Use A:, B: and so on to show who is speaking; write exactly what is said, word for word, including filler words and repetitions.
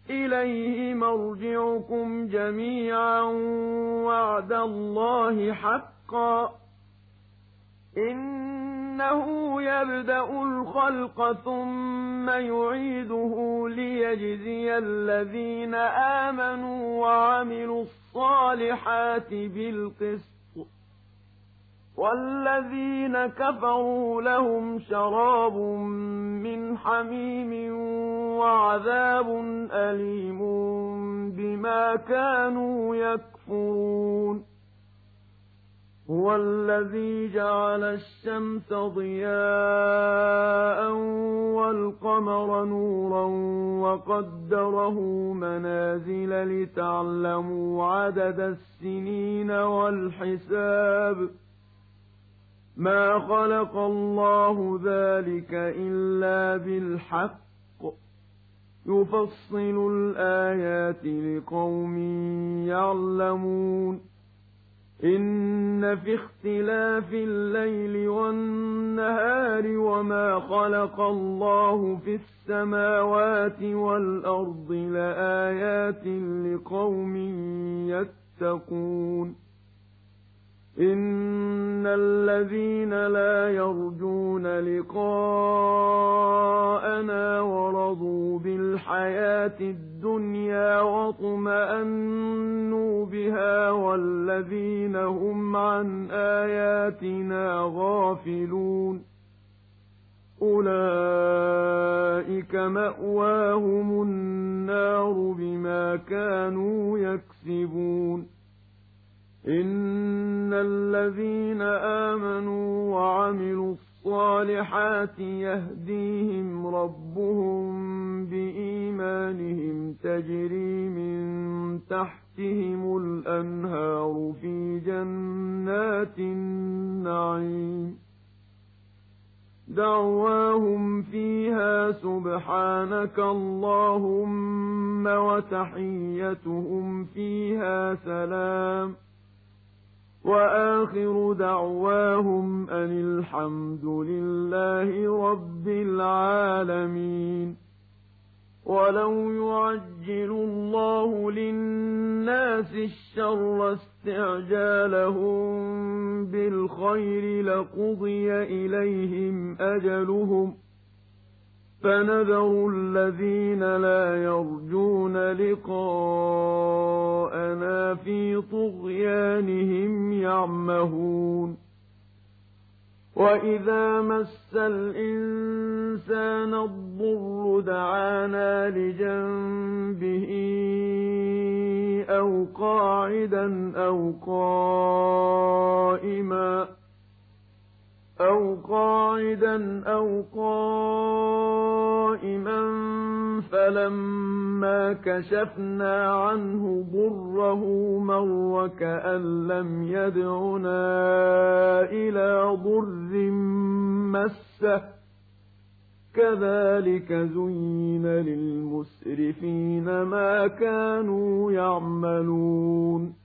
A: إِلَيْهِ مَرْجِعُكُمْ جَمِيعًا وَعْدَ اللَّهِ حَقًّا ۚ إِنَّهُ يَبْدَأُ الْخَلْقَ ثُمَّ يُعِيدُهُ لِيَجْزِيَ الَّذِينَ آمَنُوا وَعَمِلُوا الصَّالِحَاتِ بِالْقِسْطِ ۚ وَالَّذِينَ كَفَرُوا لَهُمْ شَرَابٌ مِّنْ حَمِيمٍ وَعَذَابٌ أَلِيمٌ بِمَا كَانُوا يَكْفُرُونَ هُوَ الَّذِي جَعَلَ الشَّمْسَ ضِيَاءً وَالْقَمَرَ نُورًا وَقَدَّرَهُ مَنَازِلَ لِتَعْلَمُوا عَدَدَ السِّنِينَ وَالْحِسَابَ ۚ مَا خَلَقَ اللَّهُ ذَٰلِكَ إِلَّا بِالْحَقِّ ۚ يُفَصِّلُ الْآيَاتِ لِقَوْمٍ يَعْلَمُونَ إِنَّ فِي اخْتِلَافِ اللَّيْلِ وَالنَّهَارِ وَمَا خَلَقَ اللَّهُ فِي السَّمَاوَاتِ وَالْأَرْضِ لَآيَاتٍ لِقَوْمٍ يَتَّقُونَ إِنَّ الَّذِينَ لَا يَرْجُونَ لِقَاءَنَا وَرَضُوا بِالْحَيَاةِ الدُّنْيَا وَاطْمَأَنُّوا بِهَا وَالَّذِينَ هُمْ عَنْ آيَاتِنَا غَافِلُونَ أُولَٰئِكَ مَأْوَاهُمُ النَّارُ بِمَا كَانُوا يَكْسِبُونَ إِنَّ الَّذِينَ آمَنُوا وَعَمِلُوا الصَّالِحَاتِ يَهْدِيهِمْ رَبُّهُم بِإِيمَانِهِمْ تَجْرِي مِن تَحْتِهِمُ الْأَنْهَارُ فِي جَنَّاتِ النَّعِيمِ دَعْوَاهُمْ فِيهَا سُبْحَانَكَ اللَّهُمَّ وَتَحِيَّتُهُمْ فِيهَا سَلَامٌ وَآخِرُ دَعْوَاهُمْ أَنِ الْحَمْدُ لِلَّهِ رَبِّ الْعَالَمِينَ وَلَوْ يُعَجِّلُ اللَّهُ لِلنَّاسِ الشَّرَّ اسْتِعْجَالَهُم بِالْخَيْرِ لَقُضِيَ إِلَيْهِمْ أَجَلُهُمْ ۖ فَنَذَرُ الَّذِينَ لَا يَرْجُونَ لِقَاءَنَا فِي طُغْيَانِهِمْ يَعْمَهُونَ وَإِذَا مَسَّ الْإِنسَانَ الضُّرُّ دَعَانَا لِجَنبِهِ أَوْ قَاعِدًا أَوْ قَائِمًا أَوْ قَاعِدًا أَوْ قَائِمًا فَلَمَّا كَشَفْنَا عَنْهُ ضُرَّهُ مَرَّ كَأَن لَّمْ يَدْعُنَا إِلَىٰ ضُرٍّ مَّسَّهُ ۚ كَذَٰلِكَ زُيِّنَ لِلْمُسْرِفِينَ مَا كَانُوا يَعْمَلُونَ